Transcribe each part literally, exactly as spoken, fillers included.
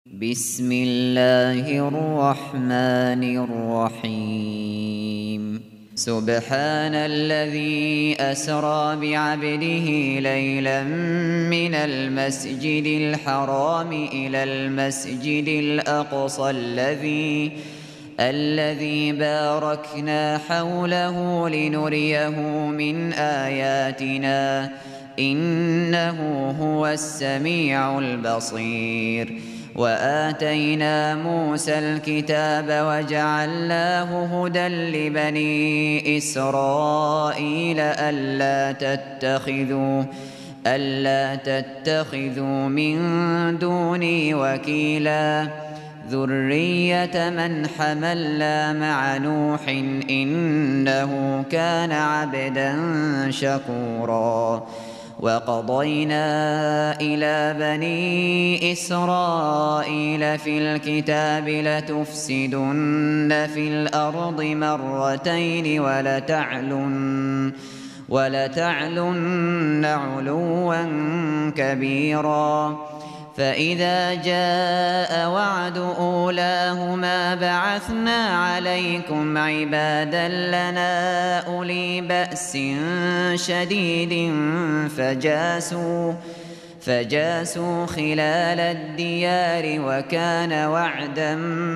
بسم الله الرحمن الرحيم سبحان الذي أسرى بعبده ليلا من المسجد الحرام إلى المسجد الأقصى الذي الذي باركنا حوله لنريه من آياتنا إنه هو السميع البصير. وآتينا موسى الكتاب وجعلناه هدى لبني إسرائيل ألا تتخذوا ألا تتخذوا من دوني وكيلا ذرية من حملنا مع نوح إنه كان عبدا شكورا. وقضينا إلى بني إسرائيل في الكتاب لتفسدن في الأرض مرتين ولتعلن, ولتعلن علوا كبيرا. فإذا جاء وعد أولاهما بعثنا عليكم عبادا لنا أولي بأس شديد فجاسوا, فجاسوا خلال الديار وكان وعدا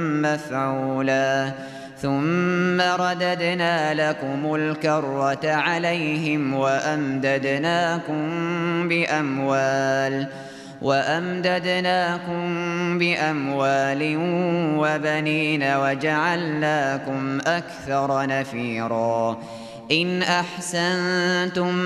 مفعولا. ثم رددنا لكم الكرة عليهم وأمددناكم بأموال وأمددناكم بأموال وبنين وجعلناكم أكثر نفيرا. إن أحسنتم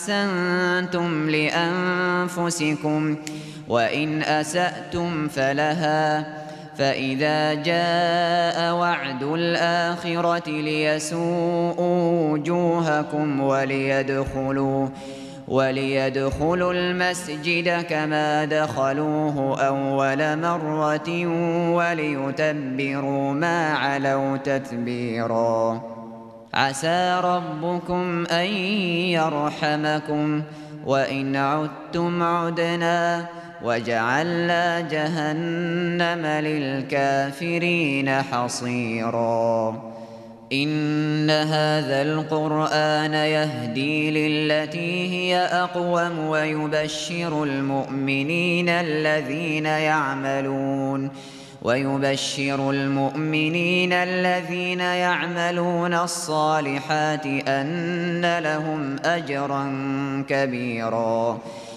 أحسنتم لأنفسكم وإن أسأتم فلها. فإذا جاء وعد الآخرة ليسوءوا وجوهكم وليدخلوا وليدخلوا المسجد كما دخلوه أول مرة وليتبروا ما علوا تتبيرا. عسى ربكم أن يرحمكم وإن عدتم عدنا وجعلنا جهنم للكافرين حصيرا. إن هذا القرآن يهدي للتي هي أقوم ويبشر المؤمنين الذين يعملون ويبشر المؤمنين الذين يعملون الصالحات أن لهم أجرا كبيرا.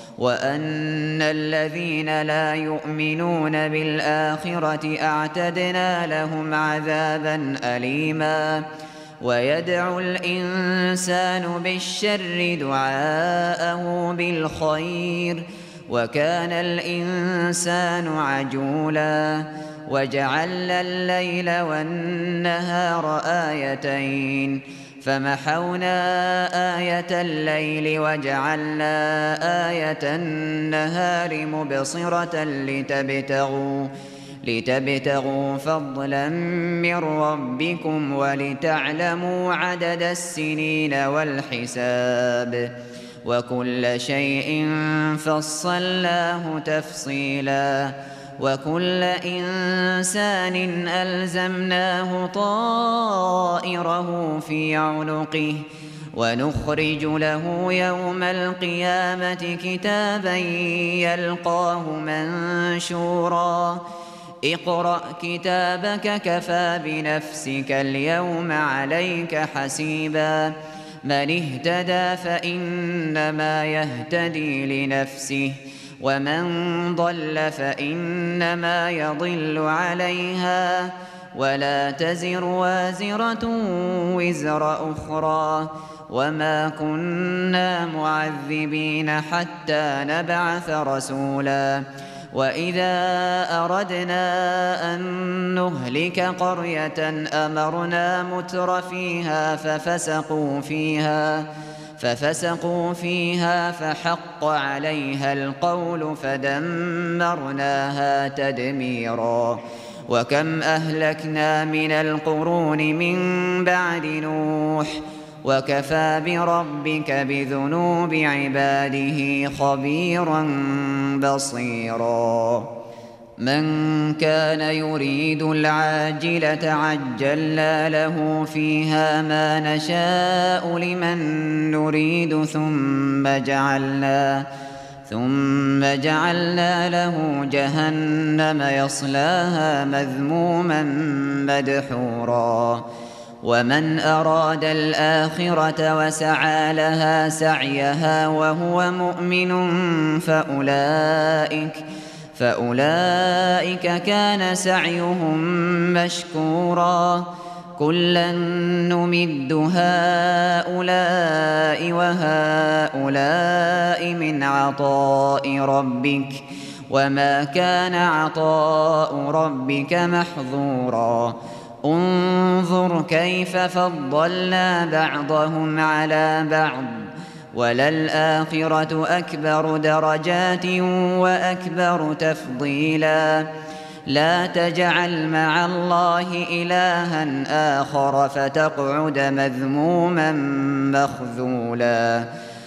وأن الذين لا يؤمنون بالآخرة أعتدنا لهم عذابا أليما. ويدعو الإنسان بالشر دعاءه بالخير وكان الإنسان عجولا. وجعلنا الليل والنهار آيتين فمحونا آية الليل وجعلنا آية النهار مبصرة لتبتغوا, لتبتغوا فضلا من ربكم ولتعلموا عدد السنين والحساب وكل شيء فصلناه تفصيلا. وكل إنسان ألزمناه طائره في عنقه ونخرج له يوم القيامة كتابا يلقاه منشورا. اقرأ كتابك كفى بنفسك اليوم عليك حسيبا. من اهتدى فإنما يهتدي لنفسه ومن ضل فإنما يضل عليها ولا تزر وازرة وزر أخرى وما كنا معذبين حتى نبعث رسولا. وإذا أردنا أن نهلك قرية أمرنا متر فيها ففسقوا فيها ففسقوا فيها فحق عليها القول فدمرناها تدميرا. وكم أهلكنا من القرون من بعد نوح وكفى بربك بذنوب عباده خبيرا بصيرا. من كان يريد العاجلة عجلنا له فيها ما نشاء لمن نريد ثم جعلنا ثم جعلنا له جهنم يصلاها مذموما مدحورا ومن أراد الآخرة وسعى لها سعيها وهو مؤمن فأولئك فأولئك كان سعيهم مشكورا كلا نمد هؤلاء وهؤلاء من عطاء ربك وما كان عطاء ربك محظورا انظر كيف فضلنا بعضهم على بعض وللآخرة أكبر درجات وأكبر تفضيلا لا تجعل مع الله إلها آخر فتقعد مذموما مخذولا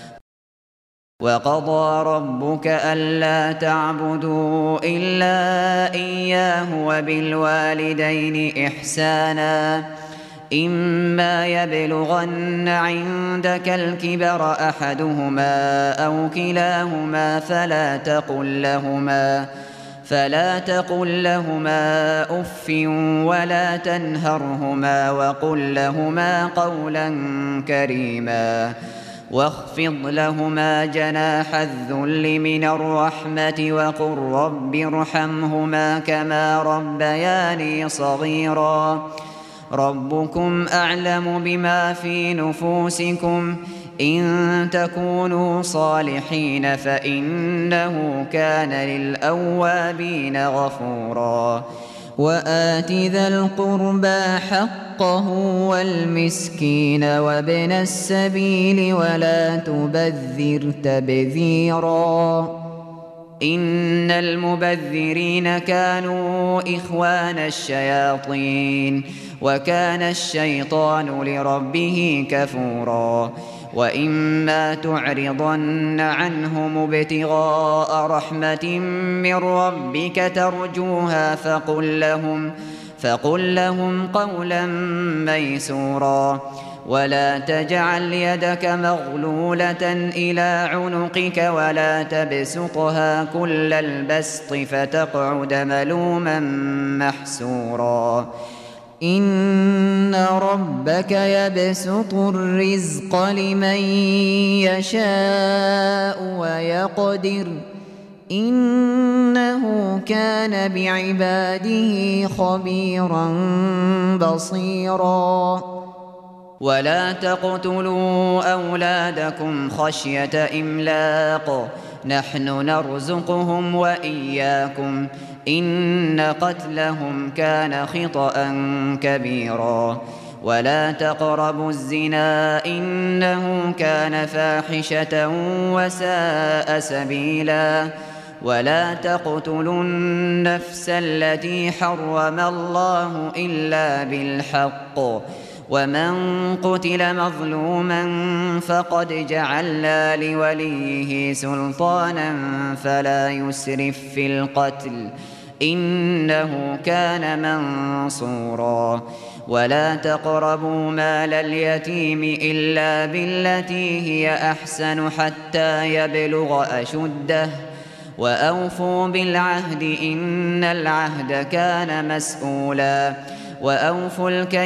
وقضى ربك ألا تعبدوا إلا إياه وبالوالدين إحسانا إما يبلغن عندك الكبر أحدهما أو كلاهما فلا تقل لهما فلا تقل لهما أف ولا تنهرهما وقل لهما قولا كريما واخفض لهما جناح الذل من الرحمة وقل رب ارحمهما كما ربياني صغيرا ربكم أعلم بما في نفوسكم إن تكونوا صالحين فإنه كان للأوابين غفورا وآت ذا القربى حقه والمسكين وابن السبيل ولا تبذر تبذيرا إن المبذرين كانوا إخوان الشياطين وكان الشيطان لربه كفورا وإما تعرضن عنهم ابتغاء رحمة من ربك ترجوها فقل لهم فقل لهم قولا ميسورا ولا تجعل يدك مغلولة إلى عنقك ولا تبسطها كل البسط فتقعد ملوما محسورا إن ربك يبسط الرزق لمن يشاء ويقدر إنه كان بعباده خبيرا بصيرا ولا تقتلوا أولادكم خشية إملاق نحن نرزقهم وإياكم إن قتلهم كان خطأ كبيرا ولا تقربوا الزنا إنه كان فاحشة وساء سبيلا ولا تقتلوا النفس التي حرم الله إلا بالحق ومن قتل مظلوما فقد جعلنا لوليه سلطانا فلا يسرف في القتل إنه كان منصورا ولا تقربوا مال اليتيم إلا بالتي هي أحسن حتى يبلغ أشده وأوفوا بالعهد إن العهد كان مسؤولا وأوفوا الكيل